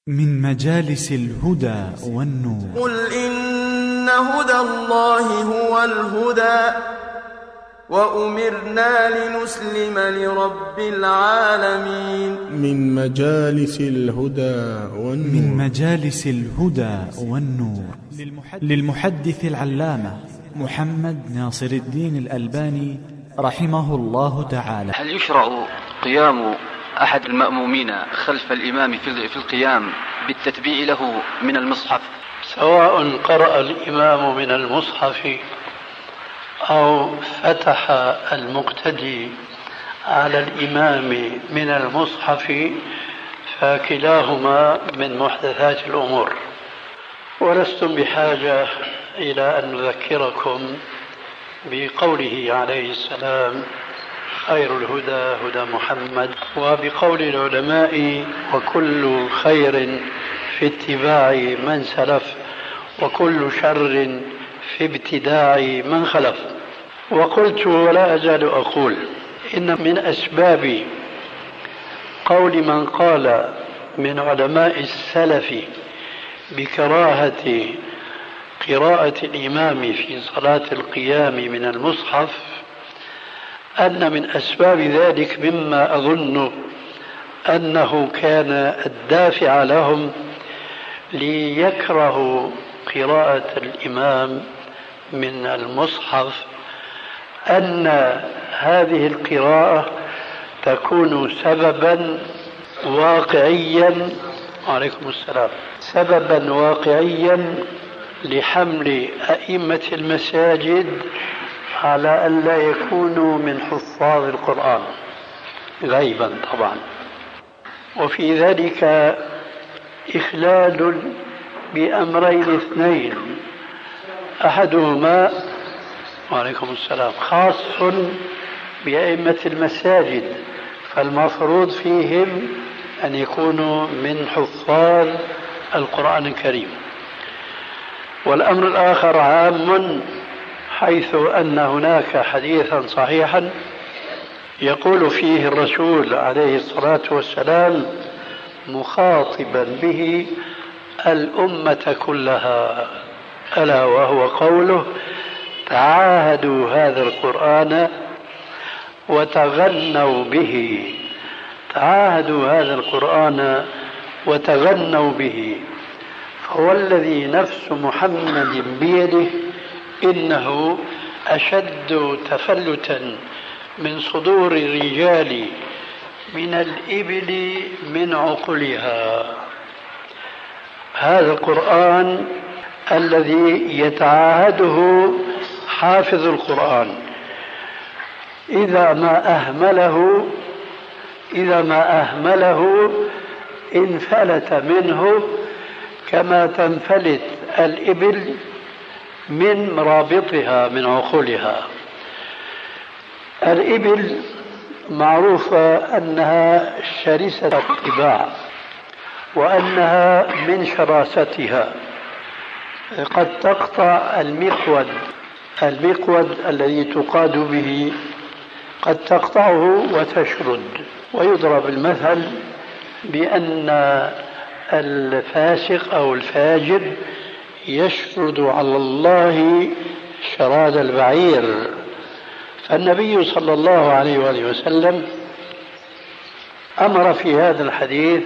من مجالس الهدى والنور. قل إن هدى الله هو الهدى وأمرنا لنسلم لرب العالمين. من مجالس الهدى والنور. من مجالس الهدى والنور للمحدث العلامة محمد ناصر الدين الألباني رحمه الله تعالى. هل يشرع قيام أحد المأمومين خلف الإمام في القيام بالتتبيع له من المصحف، سواء قرأ الإمام من المصحف أو فتح المقتدي على الإمام من المصحف، فكلاهما من محدثات الأمور. ولستم بحاجة إلى أن نذكركم بقوله عليه السلام: خير الهدى هدى محمد، وبقول العلماء: وكل خير في اتباع من سلف، وكل شر في ابتداع من خلف. وقلت ولا أزال أقول إن من أسباب قول من قال من علماء السلف بكراهة قراءة الإمام في صلاة القيام من المصحف أن من أسباب ذلك مما أظن أنه كان الدافع لهم ليكرهوا قراءة الإمام من المصحف أن هذه القراءة تكون سببا واقعيا عليكم السلام سببا واقعيا لحمل أئمة المساجد على أن لا يكونوا من حفاظ القرآن غيبا طبعا، وفي ذلك إخلال بأمرين اثنين: أحدهما وعليكم السلام خاص بأئمة المساجد، فالمفروض فيهم أن يكونوا من حفاظ القرآن الكريم. والأمر الآخر عام، حيث أن هناك حديثا صحيحا يقول فيه الرسول عليه الصلاة والسلام مخاطبا به الأمة كلها، ألا وهو قوله: تعاهدوا هذا القرآن وتغنوا به. تعاهدوا هذا القرآن وتغنوا به، فهو الذي نفس محمد بيده إنه أشد تفلتا من صدور الرجال من الإبل من عقلها. هذا القرآن الذي يتعاهده حافظ القرآن إذا ما أهمله انفلت منه كما تنفلت الإبل من مرابطها من عقولها. الإبل معروفة أنها شرسة الطباع، وأنها من شراستها قد تقطع المقود الذي تقاد به، قد تقطعه وتشرد. ويضرب المثل بأن الفاسق أو الفاجر يشرد على الله شراد البعير. فالنبي صلى الله عليه وآله وسلم أمر في هذا الحديث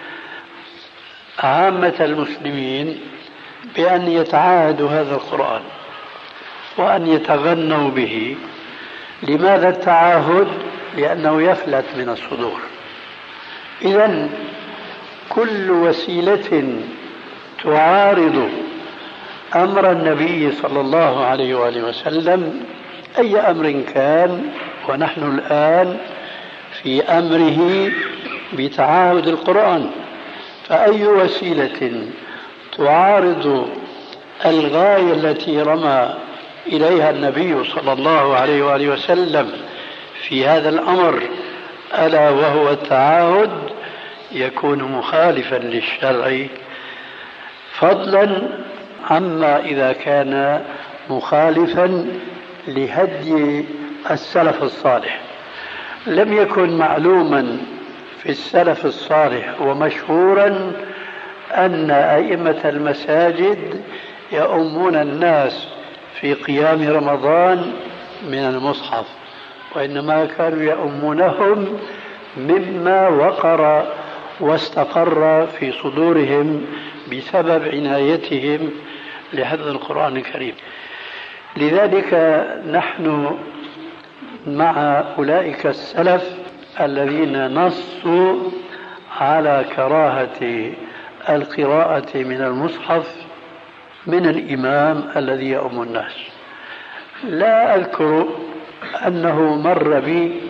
عامة المسلمين بأن يتعاهدوا هذا القرآن وأن يتغنوا به. لماذا التعاهد؟ لأنه يفلت من الصدور. إذن كل وسيلة تعارض أمر النبي صلى الله عليه وآله وسلم أي أمر كان، ونحن الآن في أمره بتعاهد القرآن، فأي وسيلة تعارض الغاية التي رمى إليها النبي صلى الله عليه وآله وسلم في هذا الأمر ألا وهو التعاهد يكون مخالفا للشرع، فضلا عما إذا كان مخالفا لهدي السلف الصالح. لم يكن معلوما في السلف الصالح ومشهورا أن أئمة المساجد يؤمون الناس في قيام رمضان من المصحف، وإنما كانوا يؤمونهم مما وقر واستقر في صدورهم بسبب عنايتهم لحفظ القرآن الكريم. لذلك نحن مع أولئك السلف الذين نصوا على كراهة القراءة من المصحف من الإمام الذي يؤم الناس. لا أذكر أنه مر بي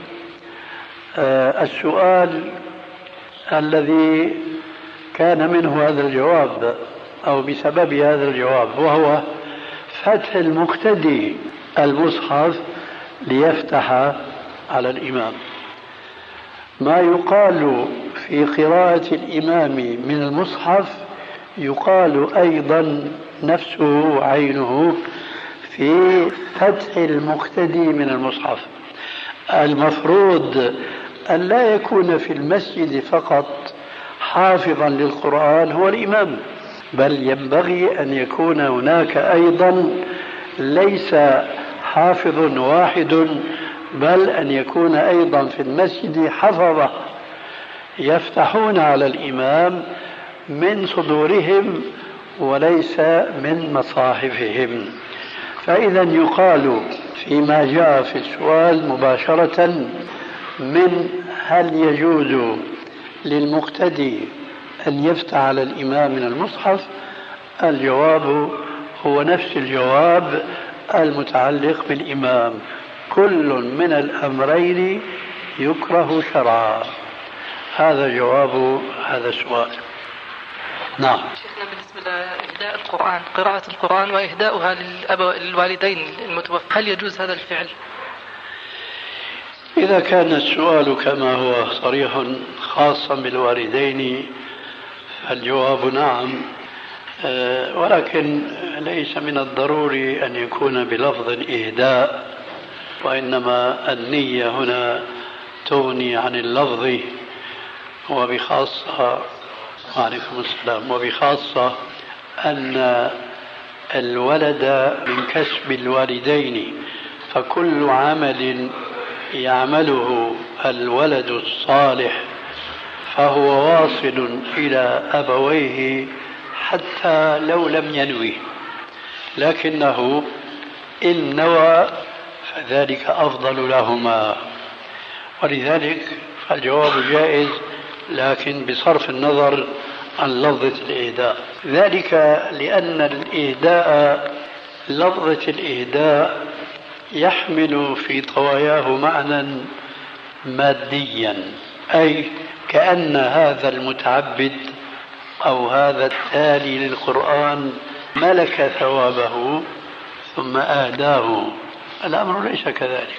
السؤال الذي كان منه هذا الجواب أو بسبب هذا الجواب، وهو فتح المقتدي المصحف ليفتح على الإمام. ما يقال في قراءة الإمام من المصحف يقال أيضا نفسه عينه في فتح المقتدي من المصحف. المفروض أن لا يكون في المسجد فقط حافظا للقرآن هو الإمام، بل ينبغي أن يكون هناك أيضا ليس حافظ واحد، بل أن يكون أيضا في المسجد حفظة يفتحون على الإمام من صدورهم وليس من مصاحفهم. فإذا يقال فيما جاء في السؤال مباشرة من هل يجوز للمقتدي أن يفتح على الإمام من المصحف، الجواب هو نفس الجواب المتعلق بالإمام، كل من الأمرين يكره شرعا. هذا جواب هذا السؤال. نعم. شيخنا بالنسبة لإهداء القرآن، قراءة القرآن وإهداؤها للوالدين المتوفى، هل يجوز هذا الفعل؟ إذا كان السؤال كما هو صريح خاصا بالوالدين فالجواب نعم، ولكن ليس من الضروري أن يكون بلفظ إهداء، وإنما النية هنا تغني عن اللفظ، وبخاصة وعليكم السلام، وبخاصة أن الولد من كسب الوالدين، فكل عمل يعمله الولد الصالح فهو واصل إلى أبويه حتى لو لم ينوي، لكنه إن نوى فذلك أفضل لهما، ولذلك فالجواب جائز، لكن بصرف النظر عن لفظة الإهداء. ذلك لأن الإهداء، لفظة الإهداء يحمل في طواياه معنى ماديا، أي كأن هذا المتعبد أو هذا التالي للقرآن ملك ثوابه ثم أهداه. الأمر ليس كذلك.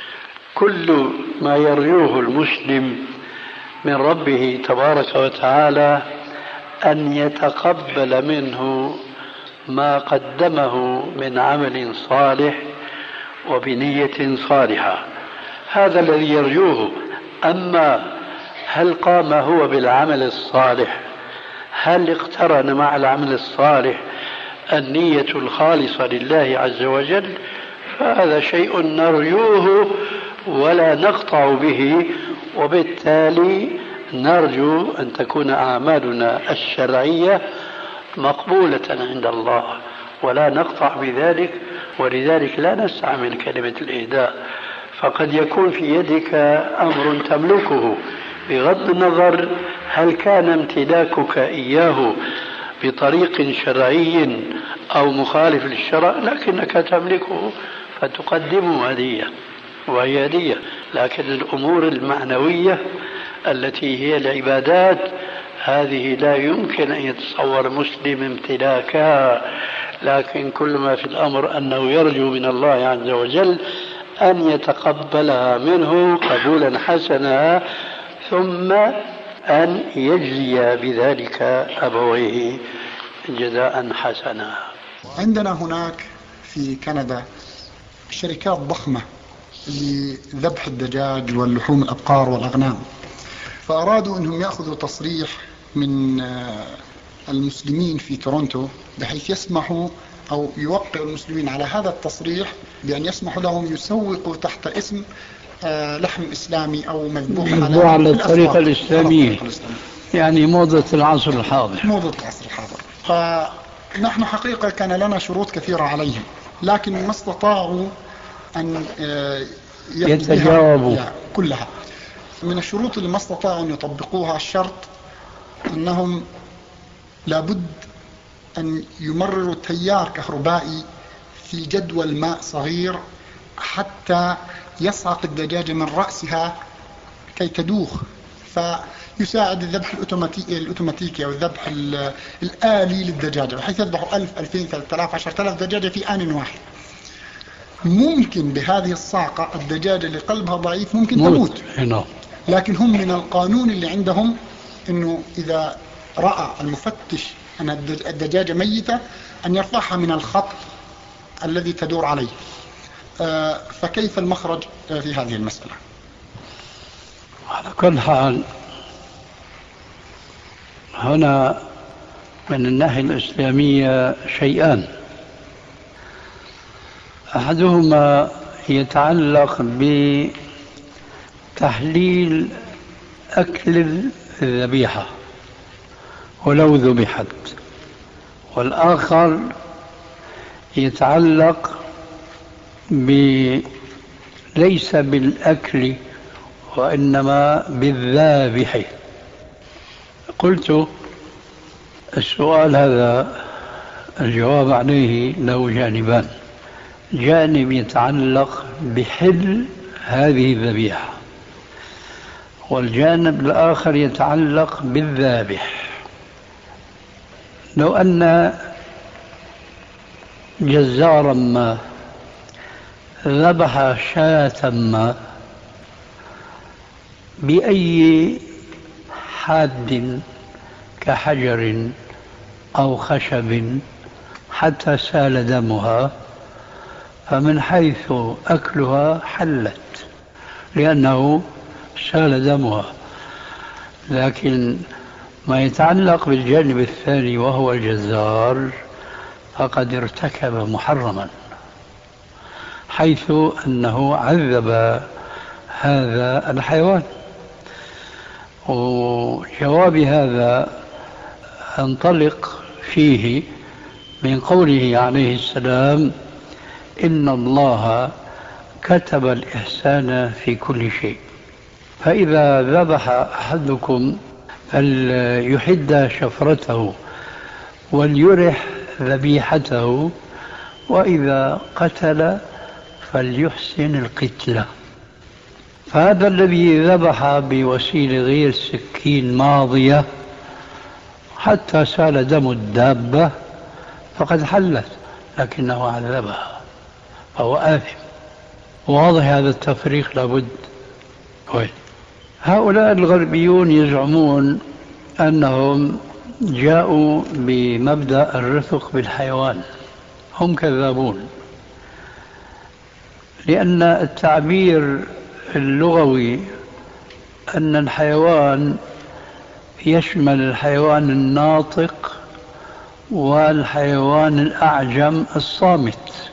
كل ما يرجوه المسلم من ربه تبارك وتعالى أن يتقبل منه ما قدمه من عمل صالح وبنية صالحة، هذا الذي يرجوه. أما هل قام هو بالعمل الصالح، هل اقترن مع العمل الصالح النية الخالصة لله عز وجل، فهذا شيء نرجوه ولا نقطع به، وبالتالي نرجو أن تكون أعمالنا الشرعية مقبولة عند الله ولا نقطع بذلك. ولذلك لا نستعمل كلمة الإهداء، فقد يكون في يدك أمر تملكه بغض النظر هل كان امتلاكك إياه بطريق شرعي أو مخالف للشرع، لكنك تملكه فتقدمه هدية وهي هدية. لكن الأمور المعنوية التي هي العبادات هذه لا يمكن أن يتصور مسلم امتلاكها، لكن كل ما في الأمر أنه يرجو من الله عز وجل أن يتقبلها منه قبولا حسنا، ثم أن يجزي بذلك أبويه جزاء حسنا. عندنا هناك في كندا شركات ضخمة لذبح الدجاج واللحوم الأبقار والأغنام، فأرادوا أنهم يأخذوا تصريح من المسلمين في تورونتو بحيث يسمحوا أو يوقعوا المسلمين على هذا التصريح بأن يسمحوا لهم يسوقوا تحت اسم لحم إسلامي أو مذبوح على الطريقة الإسلامية، يعني موضة العصر الحاضر. موضة العصر الحاضر. فنحن حقيقة كان لنا شروط كثيرة عليهم، لكن ما استطاعوا أن يتجاوبوا كلها. من الشروط اللي ما استطاعوا أن يطبقوها الشرط أنهم لابد أن يمرروا تيار كهربائي في جدول ماء صغير حتى يصعق الدجاجة من رأسها كي تدوخ، فيساعد الذبح الأوتوماتيكي أو الذبح الآلي للدجاجة، بحيث يذبحوا 1000 2000 3000 10000 دجاجة في آن واحد. ممكن بهذه الصعقة الدجاجة اللي قلبها ضعيف ممكن تموت، لكن هم من القانون اللي عندهم أنه إذا رأى المفتش أن الدجاجة ميتة أن يرفعها من الخط الذي تدور عليه. فكيف المخرج في هذه المسألة؟ على كل حال هنا من الناحية الإسلامية شيئان، أحدهما يتعلق بتحليل أكل الذبيحة ولو ذبحت، والآخر يتعلق ليس بالأكل وإنما بالذابح. قلت السؤال هذا الجواب عليه له جانبان، جانب يتعلق بحل هذه الذبيحة، والجانب الآخر يتعلق بالذابح. لو أن جزارا ما ذبح شاة ما بأي حاد كحجر أو خشب حتى سال دمها، فمن حيث أكلها حلت لأنه سال دمها. لكن ما يتعلق بالجانب الثاني وهو الجزار فقد ارتكب محرما، حيث أنه عذب هذا الحيوان. وجواب هذا انطلق فيه من قوله عليه السلام: إن الله كتب الإحسان في كل شيء، فإذا ذبح أحدكم فليحد شفرته وليرح ذبيحته، وإذا قتل فليحسن القتلة. فهذا الذي ذبح بوسيلة غير سكين ماضية حتى سال دم الدابة فقد حلت، لكنه عذبها فهو آثم. واضح هذا التفريق لابد. هؤلاء الغربيون يزعمون أنهم جاءوا بمبدأ الرفق بالحيوان، هم كذابون، لأن التعبير اللغوي أن الحيوان يشمل الحيوان الناطق والحيوان الأعجم الصامت،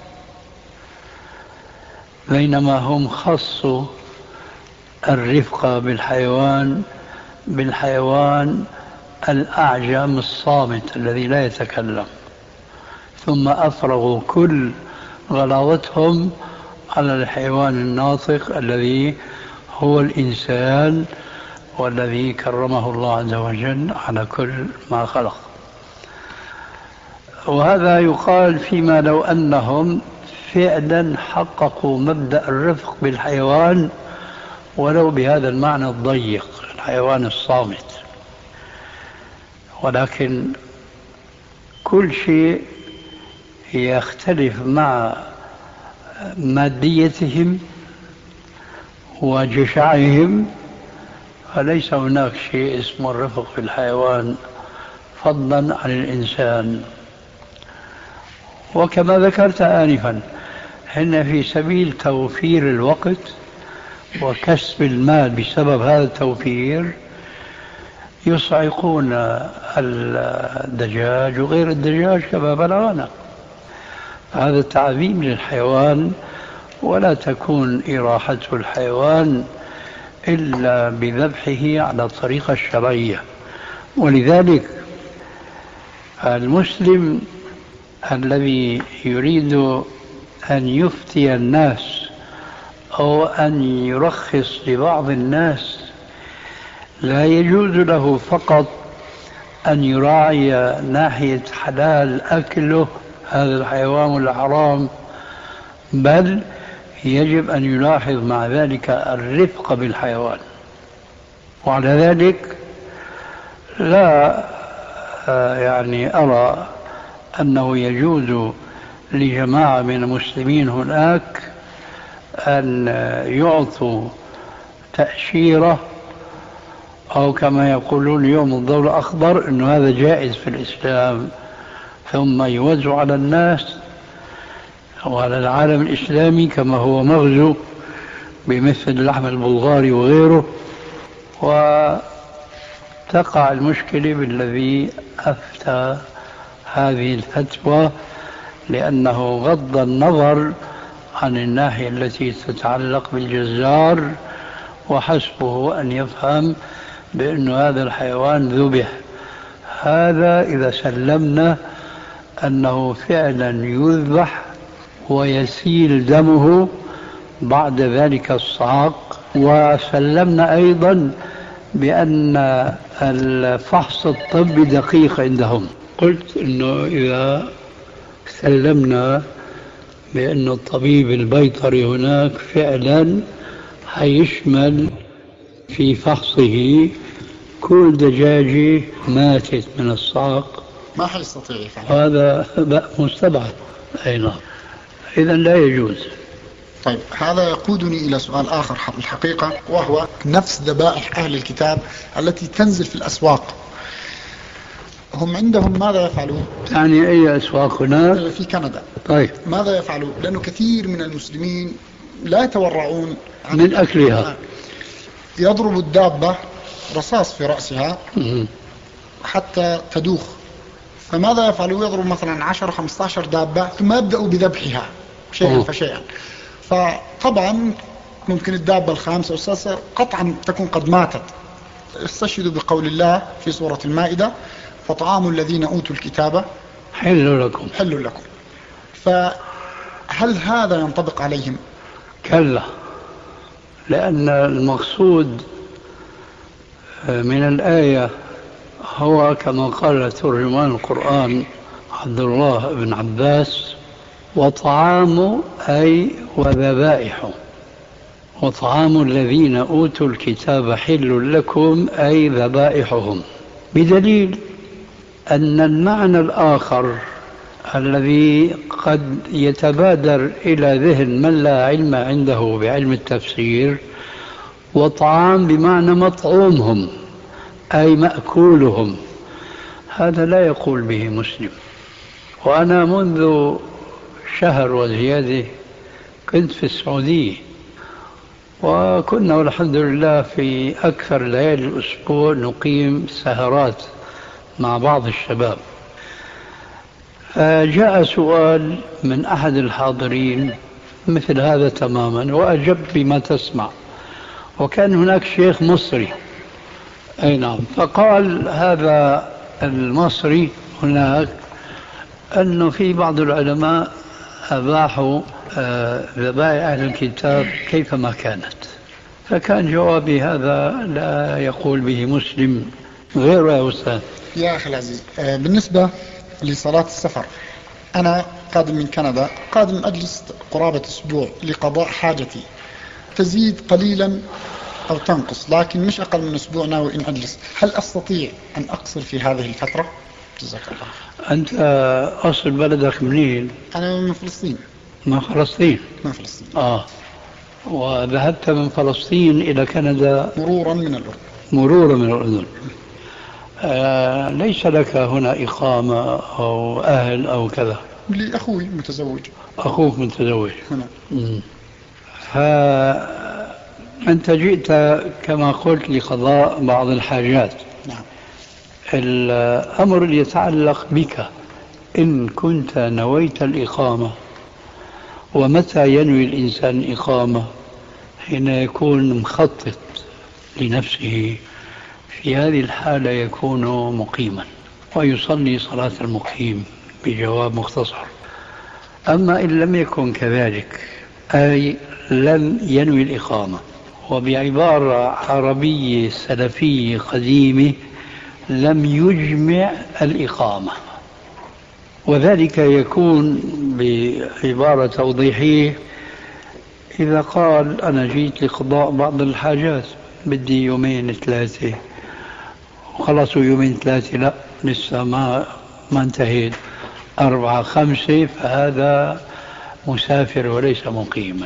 بينما هم خصوا الرفق بالحيوان الأعجم الصامت الذي لا يتكلم، ثم أفرغوا كل غلاظتهم على الحيوان الناطق الذي هو الإنسان والذي كرمه الله عز وجل على كل ما خلق. وهذا يقال فيما لو أنهم فعلا حققوا مبدأ الرفق بالحيوان ولو بهذا المعنى الضيق، الحيوان الصامت. ولكن كل شيء يختلف مع ماديتهم وجشعهم، فليس هناك شيء اسمه الرفق في الحيوان فضلا عن الإنسان. وكما ذكرت آنفا، هن في سبيل توفير الوقت وكسب المال بسبب هذا التوفير يصعقون الدجاج وغير الدجاج كما بلغنا. هذا تعظيم للحيوان، ولا تكون إراحة الحيوان إلا بذبحه على الطريقة الشرعية. ولذلك المسلم الذي يريد أن يفتي الناس أو أن يرخص لبعض الناس لا يجوز له فقط أن يراعي ناحية حلال أكله هذا الحيوان ولا حرام، بل يجب أن يلاحظ مع ذلك الرفق بالحيوان. وعلى ذلك لا أرى أنه يجوز لجماعة من المسلمين هناك أن يعطوا تأشيرة أو كما يقولون اليوم الضوء الأخضر، أنه هذا جائز في الإسلام، ثم يوزع على الناس وعلى العالم الإسلامي كما هو مغزو بمثل اللحم البلغاري وغيره، وتقع المشكلة بالذي أفتى هذه الفتوى، لأنه غض النظر عن الناحية التي تتعلق بالجزار، وحسبه أن يفهم بأن هذا الحيوان ذبح. هذا إذا سلمنا أنه فعلا يذبح ويسيل دمه بعد ذلك الصعق، وسلمنا أيضا بأن الفحص الطبي دقيق عندهم. قلت أنه إذا سلمنا بأن الطبيب البيطري هناك فعلا هيشمل في فحصه كل دجاجة ماتت من الصعق، ما حيستطيع يفعل هذا مستبعد. أي نعم، إذا لا يجوز. طيب، هذا يقودني إلى سؤال آخر الحقيقة، وهو نفس ذبائح أهل الكتاب التي تنزل في الأسواق. هم عندهم ماذا يفعلون؟ يعني أي أسواق هناك؟ في كندا. طيب، ماذا يفعلون؟ لأنه كثير من المسلمين لا يتورعون من أكلها. يضرب الدابة رصاص في رأسها حتى تدوخ. فماذا يفعلوا؟ يضرب مثلا 10-15 دابة ثم يبدأوا بذبحها شيئا فشيئا. فطبعا ممكن الدابة الخامسة والسادسة قطعا تكون قد ماتت. استشهدوا بقول الله في سورة المائدة: فطعام الذين أوتوا الكتاب حل لكم. حل لكم. فهل هذا ينطبق عليهم؟ كلا، لأن المقصود من الآية هو كما قال ترجمان القرآن عبد الله بن عباس: وطعام أي وذبائح، وطعام الذين أوتوا الكتاب حل لكم أي ذبائحهم، بدليل أن المعنى الآخر الذي قد يتبادر إلى ذهن من لا علم عنده بعلم التفسير، وطعام بمعنى مطعومهم أي مأكولهم، هذا لا يقول به مسلم. وأنا منذ شهر وزيادة كنت في السعودية، وكنا والحمد لله في أكثر ليالي الأسبوع نقيم سهرات مع بعض الشباب. فجاء سؤال من أحد الحاضرين مثل هذا تماما، وأجب بما تسمع، وكان هناك شيخ مصري. أي نعم. فقال هذا المصري هناك أنه في بعض العلماء أباحوا ذبائح أهل الكتاب كيفما كانت. فكان جوابي هذا لا يقول به مسلم غير يا أستاذ. يا أخي العزيز، بالنسبة لصلاة السفر، أنا قادم من كندا، قادم أجلس قرابة أسبوع لقضاء حاجتي، تزيد قليلا أو تنقص، لكن مش أقل من أسبوع ناوي إن أجلس. هل أستطيع أن أقصر في هذه الفترة؟ جزاك الله. أنت أصل بلدك منين؟ أنا من فلسطين. من فلسطين؟ من فلسطين. وذهبت من فلسطين إلى كندا مرورا من الأردن. مرورا من الأردن. ليس لك هنا إقامة أو أهل أو كذا؟ لأخوي متزوج. أخوك متزوج هنا. فأنت جئت كما قلت لقضاء بعض الحاجات. نعم. الأمر اللي يتعلق بك إن كنت نويت الإقامة، ومتى ينوي الإنسان الإقامة؟ حين يكون مخطط لنفسه، في هذه الحالة يكون مقيما ويصلي صلاة المقيم بجواب مختصر. أما إن لم يكن كذلك، أي لم ينوي الإقامة، وبعبارة عربية سلفية قديمة لم يجمع الإقامة، وذلك يكون بعبارة توضيحية إذا قال أنا جيت لقضاء بعض الحاجات، بدي يومين ثلاثة، وخلصوا يومين ثلاثة لا لسه ما انتهيت، 4 5، فهذا مسافر وليس مقيما.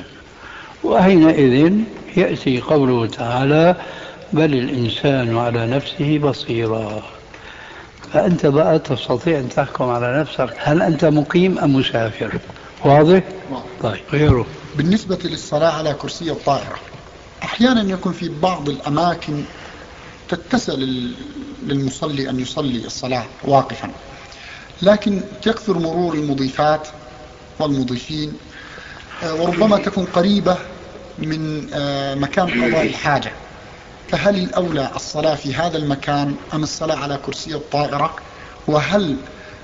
وحينئذ يأتي قوله تعالى بل الإنسان على نفسه بصيرا. فأنت بقى تستطيع أن تحكم على نفسك هل أنت مقيم أم مسافر. واضح؟ طيب غيره. بالنسبة للصلاة على كرسي الطائرة، أحيانا يكون في بعض الأماكن تتسع للمصلي أن يصلي الصلاة واقفا، لكن تكثر مرور المضيفات والمضيفين، وربما تكون قريبة من مكان قضاء الحاجة، فهل الأولى الصلاة في هذا المكان أم الصلاة على كرسي الطائرة؟ وهل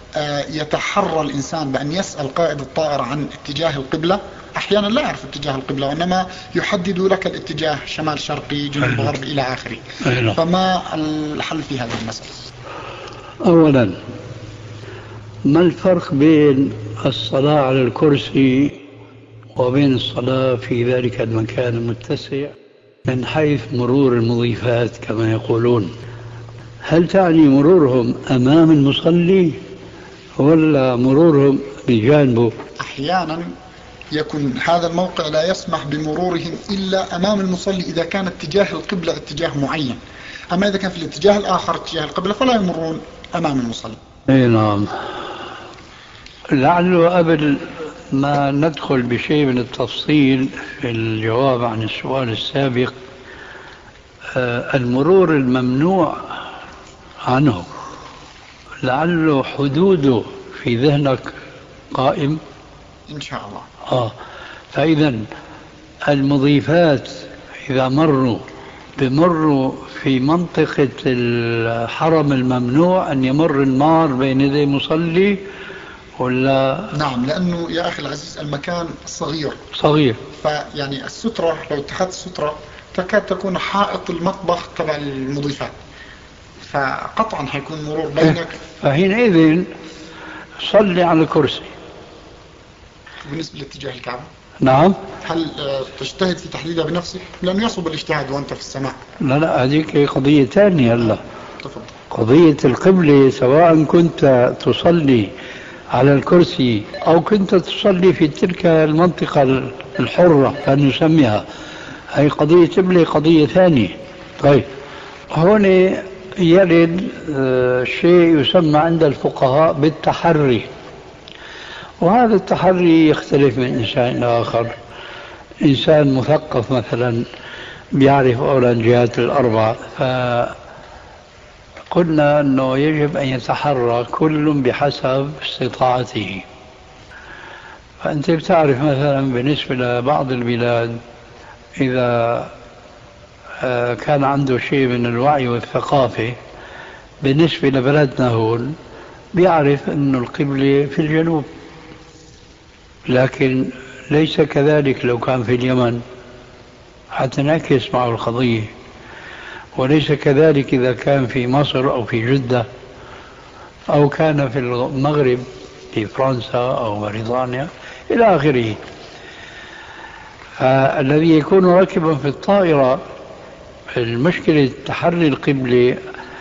يتحرى الإنسان بأن يسأل قائد الطائرة عن اتجاه القبلة؟ أحيانا لا يعرف اتجاه القبلة، وإنما يحدد لك الاتجاه شمال شرقي جنوب غرب إلى آخره، فما الحل في هذه المسألة؟ أولا، ما الفرق بين الصلاة على الكرسي وبين الصلاة في ذلك المكان المتسع من حيث مرور المضيفات كما يقولون؟ هل تعني مرورهم أمام المصلي ولا مرورهم بجانبه؟ أحيانا يكون هذا الموقع لا يسمح بمرورهم إلا أمام المصلي إذا كان اتجاه القبلة اتجاه معين، أما إذا كان في الاتجاه الآخر اتجاه القبلة فلا يمرون أمام المصلي. أي نعم. لعله قبل ما ندخل بشيء من التفصيل في الجواب عن السؤال السابق، المرور الممنوع عنه لعله حدوده في ذهنك قائم إن شاء الله. فإذا المضيفات إذا بمروا في منطقة الحرم الممنوع أن يمر النار بين يدي مصلي ولا؟ نعم، لأنه يا أخي العزيز المكان صغير، فيعني السترة لو اتخذت السترة تكاد تكون حائط المطبخ تبع المضيفات، فقطعا حيكون مرور بينك. فحينئذ صلي على الكرسي. بالنسبة لاتجاه الكعبة، نعم، هل تجتهد في تحديدها بنفسك؟ لم يصب الاجتهاد وأنت في السماء. لا هذيك قضية ثانية. هلا تفضل. قضية القبلة سواء كنت تصلي على الكرسي أو كنت تصلي في تلك المنطقة الحرة فنسميها، هي قضية قبلة قضية ثانية. طيب هون يرد شيء يسمى عند الفقهاء بالتحري، وهذا التحري يختلف من إنسان إلى آخر. إنسان مثقف مثلا بيعرف أولا الجهات الأربعة، فقلنا أنه يجب أن يتحرى كل بحسب استطاعته. فأنت بتعرف مثلا بالنسبة لبعض البلاد إذا كان عنده شيء من الوعي والثقافة، بالنسبة لبلدنا هون بيعرف أن القبلة في الجنوب، لكن ليس كذلك لو كان في اليمن، حتنعكس معه القضية. وليس كذلك إذا كان في مصر أو في جدة أو كان في المغرب في فرنسا أو بريطانيا إلى آخره. فالذي يكون راكبا في الطائرة المشكلة تحري القبلة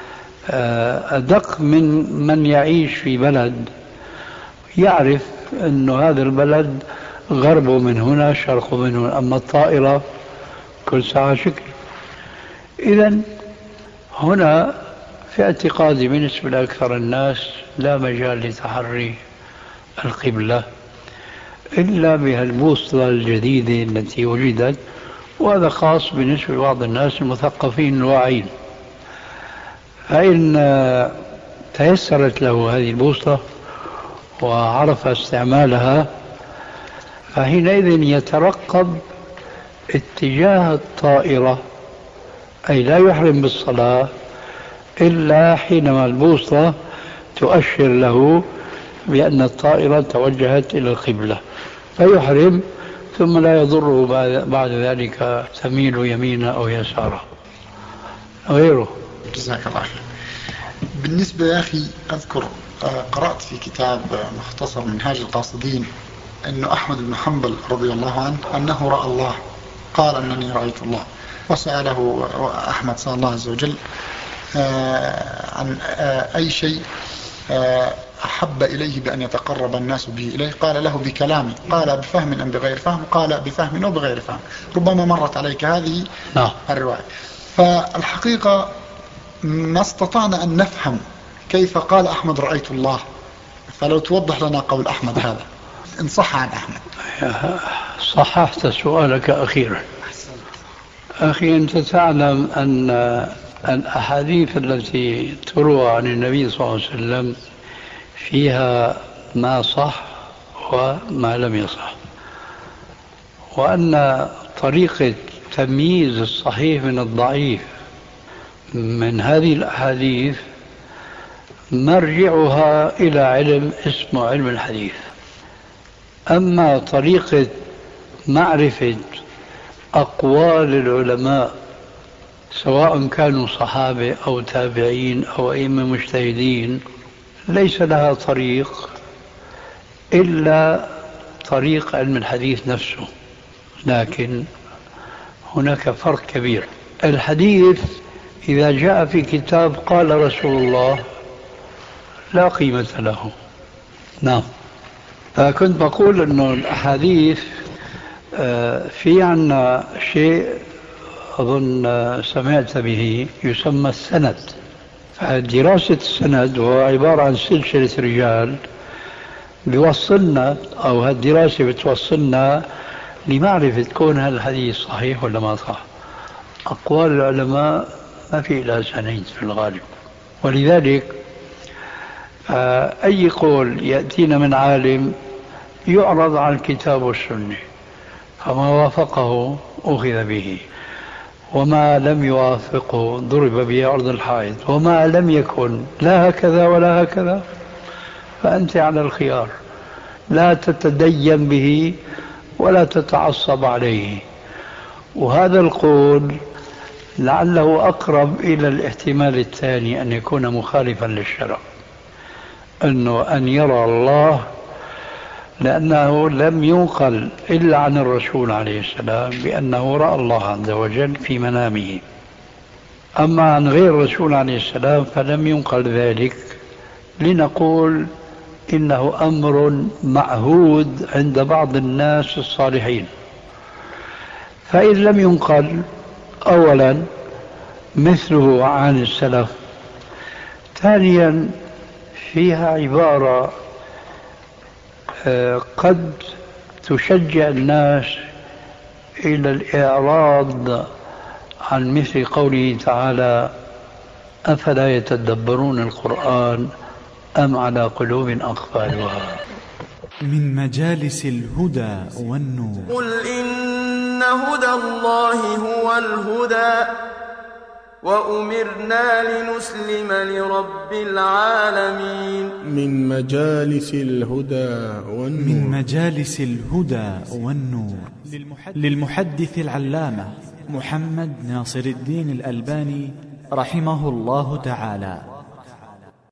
أدق من يعيش في بلد يعرف أن هذا البلد غربه من هنا شرقه من هنا، أما الطائرة كل ساعة شكل. إذن هنا في اعتقادي بالنسبة لأكثر الناس لا مجال لتحري القبلة إلا بهالبوصلة الجديدة التي وجدت، وهذا خاص بالنسبة لبعض الناس المثقفين الواعين. فإن تيسرت له هذه البوصلة وعرف استعمالها، فحينئذ يترقب اتجاه الطائرة، أي لا يحرم بالصلاة إلا حينما البوصلة تؤشر له بأن الطائرة توجهت إلى القبلة، فيحرم، ثم لا يضره بعد ذلك تميل يمينا أو يسارا غيره. جزاك الله خير. بالنسبة يا أخي أذكر قرأت في كتاب مختصر منهاج القاصدين أنه أحمد بن حنبل رضي الله عنه أنه رأى الله، قال أنني رأيت الله، وسأله أحمد صلى الله عز وجل عن أي شيء أحب إليه بأن يتقرب الناس به إليه، قال له بكلامي، قال بفهم أم بغير فهم، قال بفهم أو بغير فهم. ربما مرت عليك هذه الرواية. فالحقيقة ما استطعنا أن نفهم كيف قال أحمد رأيت الله، فلو توضح لنا قول أحمد هذا إن صح عن أحمد. صححت سؤالك أخيرا. أخي، أنت تعلم أن الأحاديث التي تروى عن النبي صلى الله عليه وسلم فيها ما صح وما لم يصح، وأن طريقة تمييز الصحيح من الضعيف من هذه الأحاديث مرجعها إلى علم اسمه علم الحديث. أما طريقة معرفة أقوال العلماء سواء كانوا صحابة أو تابعين أو أئمة مجتهدين ليس لها طريق إلا طريق علم الحديث نفسه. لكن هناك فرق كبير. الحديث إذا جاء في كتاب قال رسول الله لا قيمة له. نعم. فكنت بقول أنه الأحاديث في عنا شيء أظن سمعت به يسمى السند. فدراسة السند هو عبارة عن سلسلة رجال بيوصلنا، أو هالدراسة بتوصلنا لمعرفة كون هذا الحديث صحيح ولا ما صح. أقوال العلماء ما في إلا سنين في الغالب، ولذلك أي قول يأتينا من عالم يعرض على الكتاب والسنة، فما وافقه أخذ به، وما لم يوافقه ضرب به أرض الحائط، وما لم يكن لا هكذا ولا هكذا فأنت على الخيار، لا تتدين به ولا تتعصب عليه. وهذا القول لعله أقرب إلى الاحتمال الثاني أن يكون مخالفا للشرع، أنه أن يرى الله، لأنه لم ينقل إلا عن الرسول عليه السلام بأنه رأى الله عز وجل في منامه. أما عن غير الرسول عليه السلام فلم ينقل ذلك، لنقول إنه أمر معهود عند بعض الناس الصالحين. فإن لم ينقل أولا مثله عن السلف، ثانيا فيها عبارة قد تشجع الناس إلى الإعراض عن مثل قوله تعالى أفلا يتدبرون القرآن أم على قلوب أقفالها. من مجالس الهدى والنور. قل إن هدى الله هو الهدى وأمرنا لنسلم لرب العالمين. من مجالس الهدى والنور. من مجالس الهدى والنور للمحدث العلامة محمد ناصر الدين الألباني رحمه الله تعالى.